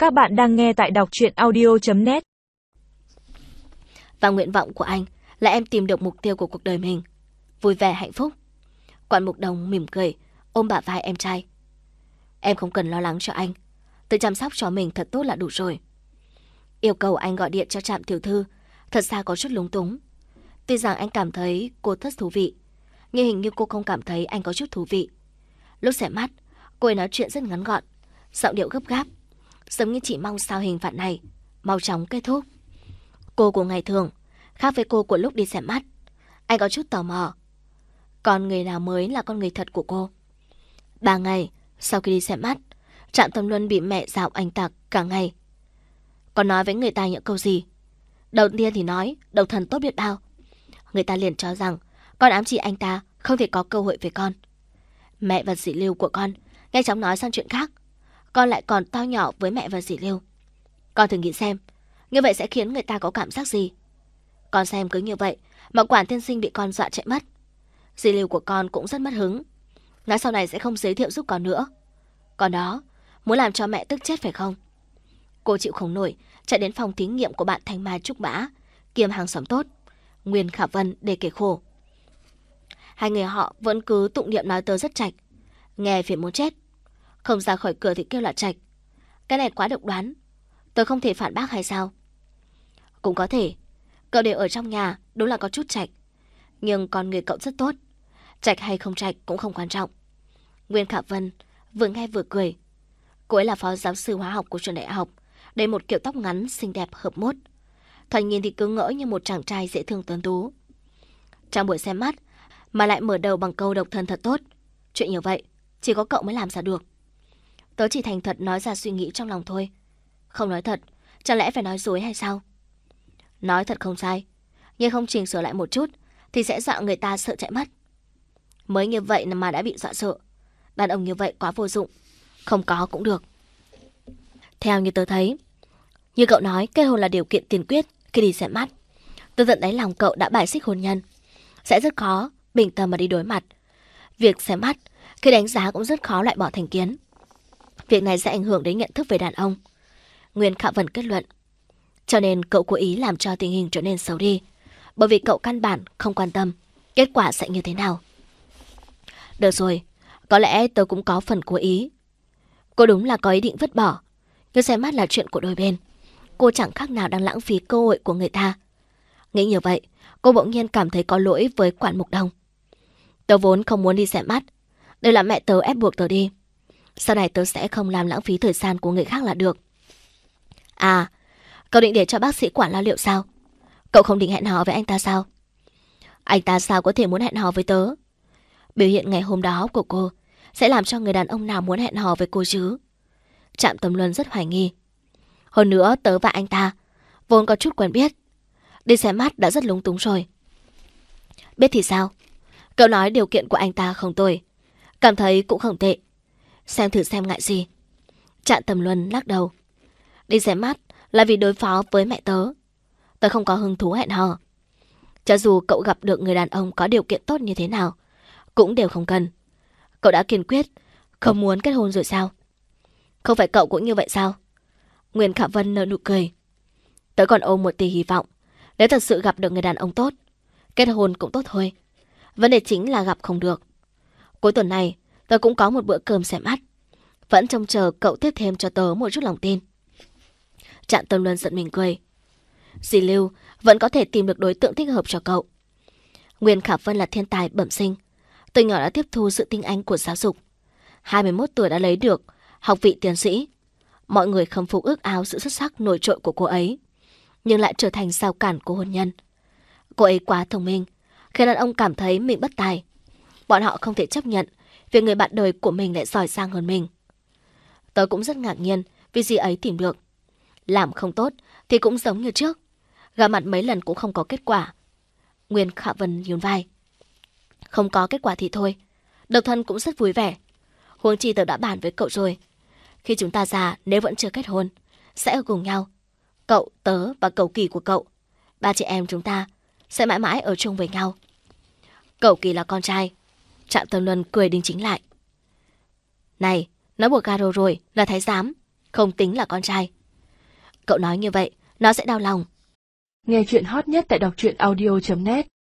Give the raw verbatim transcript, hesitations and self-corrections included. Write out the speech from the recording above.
Các bạn đang nghe tại đọc truyện audio chấm net. Và nguyện vọng của anh là em tìm được mục tiêu của cuộc đời mình, vui vẻ hạnh phúc. Quản Mục Đồng mỉm cười, ôm bả vai em trai. Em không cần lo lắng cho anh, tự chăm sóc cho mình thật tốt là đủ rồi. Yêu cầu anh gọi điện cho Trạm tiểu thư thật ra có chút lúng túng. Tuy rằng anh cảm thấy cô rất thú vị, nhưng hình như cô không cảm thấy anh có chút thú vị. Lúc xem mắt, cô ấy nói chuyện rất ngắn gọn, giọng điệu gấp gáp, giống như chỉ mong sao hình phạt này mau chóng kết thúc. Cô của ngày thường khác với cô của lúc đi xem mắt. Anh có chút tò mò, còn người nào mới là con người thật của cô. Ba ngày sau khi đi xem mắt, Trạm Tầm Luân bị mẹ dạo anh tạc cả ngày. Còn nói với người ta những câu gì? Đầu tiên thì nói độc thần tốt biết bao. Người ta liền cho rằng con ám chỉ anh ta không thể có cơ hội với con. Mẹ và dì Lưu của con nhanh chóng nói sang chuyện khác. Con lại còn to nhỏ với mẹ và dì Lưu. Con thử nghĩ xem, như vậy sẽ khiến người ta có cảm giác gì? Con xem cứ như vậy mà Quản tiên sinh bị con dọa chạy mất. Dì Lưu của con cũng rất mất hứng, nói sau này sẽ không giới thiệu giúp con nữa. Còn đó, muốn làm cho mẹ tức chết phải không? Cô chịu không nổi, chạy đến phòng thí nghiệm của bạn Thanh Mai Trúc Mã, kiêm hàng xóm tốt, Nguyên Khả Vân để kể khổ. Hai người họ vẫn cứ tụng niệm nói tớ rất trạch, nghe phiền muốn chết. Không ra khỏi cửa thì kêu là trạch. Cái này quá độc đoán, tớ không thể phản bác hay sao? Cũng có thể, cậu đều ở trong nhà, đúng là có chút trạch. Nhưng con người cậu rất tốt, trạch hay không trạch cũng không quan trọng. Nguyên Khả Vân vừa nghe vừa cười. Cô ấy là phó giáo sư hóa học của trường đại học, để một kiểu tóc ngắn xinh đẹp hợp mốt. Thoạt nhìn thì cứ ngỡ như một chàng trai dễ thương tuấn tú. Trong buổi xem mắt mà lại mở đầu bằng câu độc thân thật tốt. Chuyện như vậy chỉ có cậu mới làm ra được. Tớ chỉ thành thật nói ra suy nghĩ trong lòng thôi. Không nói thật, chẳng lẽ phải nói dối hay sao? Nói thật không sai, nhưng không chỉnh sửa lại một chút thì sẽ dọa người ta sợ chạy mất. Mới như vậy mà đã bị dọa sợ. Đàn ông như vậy quá vô dụng. Không có cũng được. Theo như tớ thấy, như cậu nói, kết hôn là điều kiện tiên quyết khi đi xem mắt. Từ tận đáy lòng cậu đã bài xích hôn nhân, sẽ rất khó bình tâm mà đi đối mặt. Việc xem mắt khi đánh giá cũng rất khó loại bỏ thành kiến. Việc này sẽ ảnh hưởng đến nhận thức về đàn ông, Nguyên Khả Vân kết luận. Cho nên cậu cố ý làm cho tình hình trở nên xấu đi, bởi vì cậu căn bản không quan tâm kết quả sẽ như thế nào. Được rồi, có lẽ tớ cũng có phần cố ý. Cô đúng là có ý định vứt bỏ, nhưng xem mắt là chuyện của đôi bên. Cô chẳng khác nào đang lãng phí cơ hội của người ta. Nghĩ như vậy, cô bỗng nhiên cảm thấy có lỗi với Quản Mục Đồng. Tớ vốn không muốn đi xem mắt, đây là mẹ tớ ép buộc tớ đi. Sau này tớ sẽ không làm lãng phí thời gian của người khác là được. À, cậu định để cho bác sĩ Quản lo liệu sao? Cậu không định hẹn hò với anh ta sao? Anh ta sao có thể muốn hẹn hò với tớ? Biểu hiện ngày hôm đó của cô sẽ làm cho người đàn ông nào muốn hẹn hò với cô chứ? Trạm Tầm Luân rất hoài nghi. Hơn nữa tớ và anh ta vốn có chút quen biết, đi xem mắt đã rất lúng túng rồi. Biết thì sao? Cậu nói điều kiện của anh ta không tồi, cảm thấy cũng không tệ. Xem thử xem ngại gì. Trạm Tầm Luân lắc đầu. Đi xem mắt là vì đối phó với mẹ tớ. Tớ không có hứng thú hẹn hò. Cho dù cậu gặp được người đàn ông có điều kiện tốt như thế nào, cũng đều không cần. Cậu đã kiên quyết không muốn kết hôn rồi sao? Không phải cậu cũng như vậy sao? Nguyên Khả Vân nở nụ cười. Tớ còn ôm một tia hy vọng, nếu thật sự gặp được người đàn ông tốt, kết hôn cũng tốt thôi. Vấn đề chính là gặp không được. Cuối tuần này tớ cũng có một bữa cơm xem mắt, vẫn trông chờ cậu tiếp thêm cho tớ một chút lòng tin. Trạm Tầm Luân giận mình cười. Dì Lưu vẫn có thể tìm được đối tượng thích hợp cho cậu. Nguyên Khả Vân là thiên tài bẩm sinh, từ nhỏ đã tiếp thu sự tinh anh của giáo dục. hai mươi mốt tuổi đã lấy được học vị tiến sĩ. Mọi người khâm phục ước ao sự xuất sắc nổi trội của cô ấy, nhưng lại trở thành rào cản của hôn nhân. Cô ấy quá thông minh, khiến đàn ông cảm thấy mình bất tài. Bọn họ không thể chấp nhận việc người bạn đời của mình lại giỏi giang hơn mình. Tớ cũng rất ngạc nhiên vì dì ấy tìm được. Làm không tốt thì cũng giống như trước, gặp mặt mấy lần cũng không có kết quả. Nguyên Khả Vân nhún vai. Không có kết quả thì thôi, độc thân cũng rất vui vẻ. Huống chi tớ đã bàn với cậu rồi, khi chúng ta già nếu vẫn chưa kết hôn, sẽ ở cùng nhau. Cậu, tớ và cậu Kỳ của cậu, ba chị em chúng ta sẽ mãi mãi ở chung với nhau. Cậu Kỳ là con trai. Trạm Tầm Luân cười đính chính lại. Này, nói buộc gà rồi rồi là thái giám. không tính là con trai. Cậu nói như vậy, nó sẽ đau lòng. Nghe chuyện hot nhất tại đọc truyện audio chấm net.